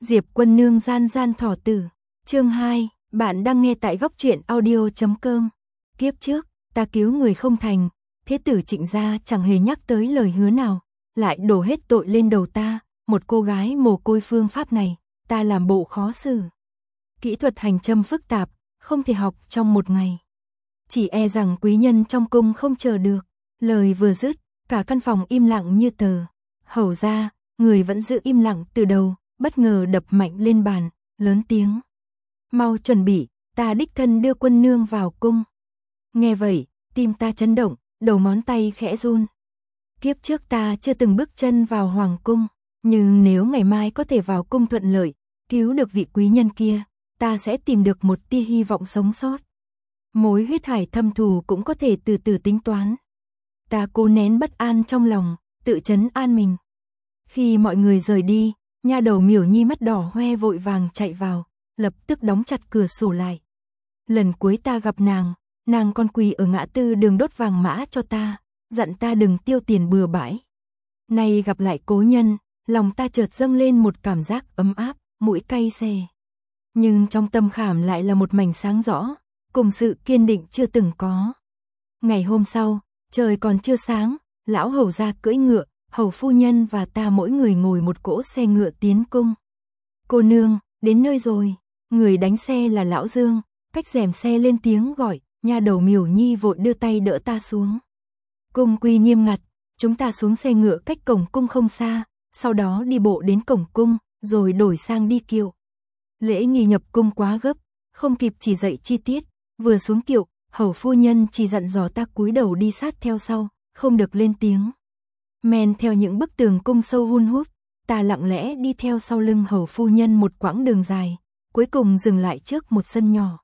Diệp Quân Nương gian gian thỏ tử. Chương 2, bạn đang nghe tại góc truyện audio.com. Kiếp trước, ta cứu người không thành, thế tử Trịnh gia chẳng hề nhắc tới lời hứa nào, lại đổ hết tội lên đầu ta, một cô gái mồ côi. Phương pháp này, ta làm bộ khó xử. Kỹ thuật hành châm phức tạp, không thể học trong một ngày. Chỉ e rằng quý nhân trong cung không chờ được. Lời vừa dứt, cả căn phòng im lặng như tờ. Hầu ra, người vẫn giữ im lặng từ đầu, bất ngờ đập mạnh lên bàn, lớn tiếng. Mau chuẩn bị, ta đích thân đưa Quân Nương vào cung. Nghe vậy, tim ta chấn động, đầu ngón tay khẽ run. Kiếp trước ta chưa từng bước chân vào hoàng cung, nhưng nếu ngày mai có thể vào cung thuận lợi, cứu được vị quý nhân kia, ta sẽ tìm được một tia hy vọng sống sót. Mối huyết hải thâm thù cũng có thể từ từ tính toán. Ta cố nén bất an trong lòng, tự trấn an mình. Khi mọi người rời đi, nha đầu Miểu Nhi mắt đỏ hoe vội vàng chạy vào, lập tức đóng chặt cửa sổ lại. Lần cuối ta gặp nàng còn quỳ ở ngã tư đường đốt vàng mã cho ta, dặn ta đừng tiêu tiền bừa bãi. Nay gặp lại cố nhân, lòng ta chợt dâng lên một cảm giác ấm áp, mũi cay xè. Nhưng trong tâm khảm lại là một mảnh sáng rõ, cùng sự kiên định chưa từng có. Ngày hôm sau, trời còn chưa sáng, lão hầu gia cưỡi ngựa, hầu phu nhân và ta mỗi người ngồi một cỗ xe ngựa tiến cung. Cô nương, đến nơi rồi. Người đánh xe là lão Dương, cách rèm xe lên tiếng gọi, nha đầu Miểu Nhi vội đưa tay đỡ ta xuống. Cung quy nghiêm ngặt, chúng ta xuống xe ngựa cách cổng cung không xa, sau đó đi bộ đến cổng cung, rồi đổi sang đi kiệu. Lễ nghi nhập cung quá gấp, không kịp chỉ dạy chi tiết, vừa xuống kiệu, hầu phu nhân chỉ dặn dò ta cúi đầu đi sát theo sau, không được lên tiếng. Men theo những bức tường cung sâu hun hút, ta lặng lẽ đi theo sau lưng hầu phu nhân một quãng đường dài, cuối cùng dừng lại trước một sân nhỏ.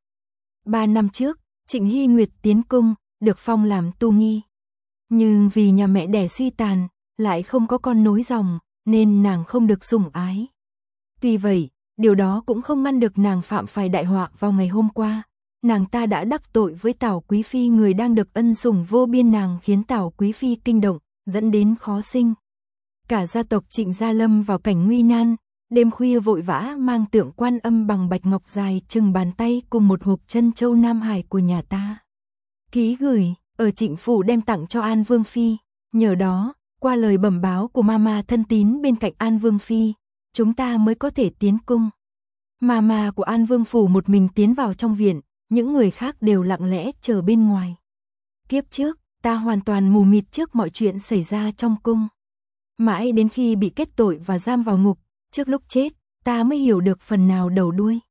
3 năm trước, Trịnh Hy Nguyệt tiến cung, được phong làm tu nghi. Nhưng vì nhà mẹ đẻ suy tàn, lại không có con nối dòng, nên nàng không được sủng ái. Tuy vậy, điều đó cũng không ngăn được nàng phạm phải đại họa vào ngày hôm qua. Nàng ta đã đắc tội với Tào Quý Phi, người đang được ân sủng vô biên, nàng khiến Tào Quý Phi kinh động, dẫn đến khó sinh. Cả gia tộc Trịnh gia lâm vào cảnh nguy nan, đêm khuya vội vã mang tượng Quan Âm bằng bạch ngọc dài chừng bàn tay cùng một hộp trân châu Nam Hải của nhà ta. Ký gửi, ở Trịnh phủ đem tặng cho An Vương Phi, nhờ đó, qua lời bẩm báo của mama thân tín bên cạnh An Vương Phi, chúng ta mới có thể tiến cung. Mama của An Vương phủ một mình tiến vào trong viện, những người khác đều lặng lẽ chờ bên ngoài. Kiếp trước, ta hoàn toàn mù mịt trước mọi chuyện xảy ra trong cung. Mãi đến khi bị kết tội và giam vào ngục, trước lúc chết, ta mới hiểu được phần nào đầu đuôi.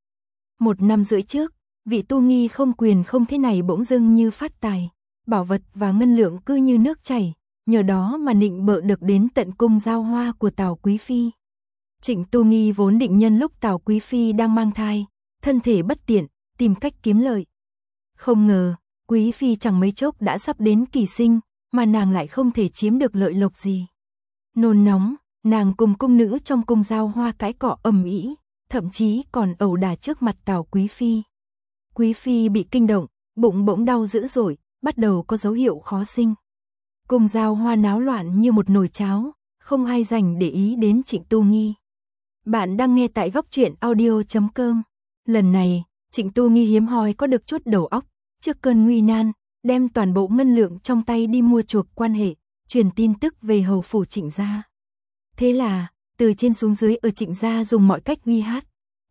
1 năm rưỡi trước, vị tu nghi không quyền không thế này bỗng dưng như phát tài, bảo vật và ngân lượng cứ như nước chảy, nhờ đó mà nịnh bợ được đến tận cung giao hoa của Tào Quý Phi. Trịnh tu nghi vốn định nhân lúc Tào Quý Phi đang mang thai, thân thể bất tiện, tìm cách kiếm lợi. Không ngờ, Quý Phi chẳng mấy chốc đã sắp đến kỳ sinh, mà nàng lại không thể chiếm được lợi lộc gì. Nôn nóng, nàng cùng cung nữ trong cung giao hoa cãi cọ ầm ĩ, thậm chí còn ẩu đả trước mặt Tào Quý Phi. Quý Phi bị kinh động, bụng bỗng đau dữ dội, bắt đầu có dấu hiệu khó sinh. Cung giao hoa náo loạn như một nồi cháo, không ai dành để ý đến Trịnh Tu Nghi. Bạn đang nghe tại góc truyện audio.com. Lần này, Trịnh Tu Nghi hiếm hoi có được chút đầu óc, trước cơn nguy nan, đem toàn bộ ngân lượng trong tay đi mua chuộc quan hệ, truyền tin tức về hầu phủ Trịnh gia. Thế là, từ trên xuống dưới ở Trịnh gia dùng mọi cách uy hát,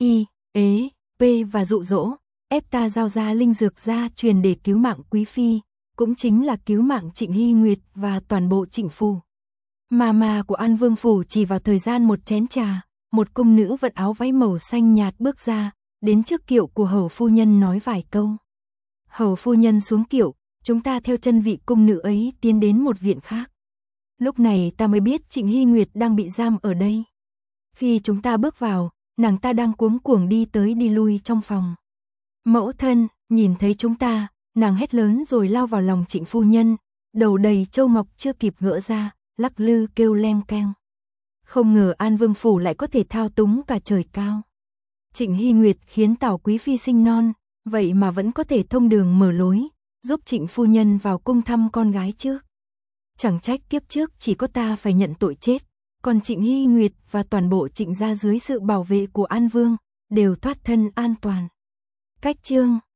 và dụ dỗ, ép ta giao ra linh dược gia truyền để cứu mạng Quý Phi, cũng chính là cứu mạng Trịnh Hy Nguyệt và toàn bộ Trịnh phủ. Mama của An Vương phủ chỉ vào thời gian một chén trà, một cung nữ vận áo váy màu xanh nhạt bước ra, đến trước kiệu của hầu phu nhân nói vài câu. Hầu phu nhân xuống kiệu, chúng ta theo chân vị cung nữ ấy tiến đến một viện khác. Lúc này ta mới biết Trịnh Hy Nguyệt đang bị giam ở đây. Khi chúng ta bước vào, nàng ta đang cuống cuồng đi tới đi lui trong phòng. Mẫu thân, nhìn thấy chúng ta, nàng hét lớn rồi lao vào lòng Trịnh phu nhân, đầu đầy châu ngọc chưa kịp gỡ ra, lắc lư kêu leng keng. Không ngờ An Vương phủ lại có thể thao túng cả trời cao. Trịnh Hy Nguyệt khiến Tào Quý Phi sinh non, vậy mà vẫn có thể thông đường mở lối, giúp Trịnh phu nhân vào cung thăm con gái trước. Chẳng trách kiếp trước chỉ có ta phải nhận tội chết, còn Trịnh Hy Nguyệt và toàn bộ Trịnh gia dưới sự bảo vệ của An Vương đều thoát thân an toàn. Cách chương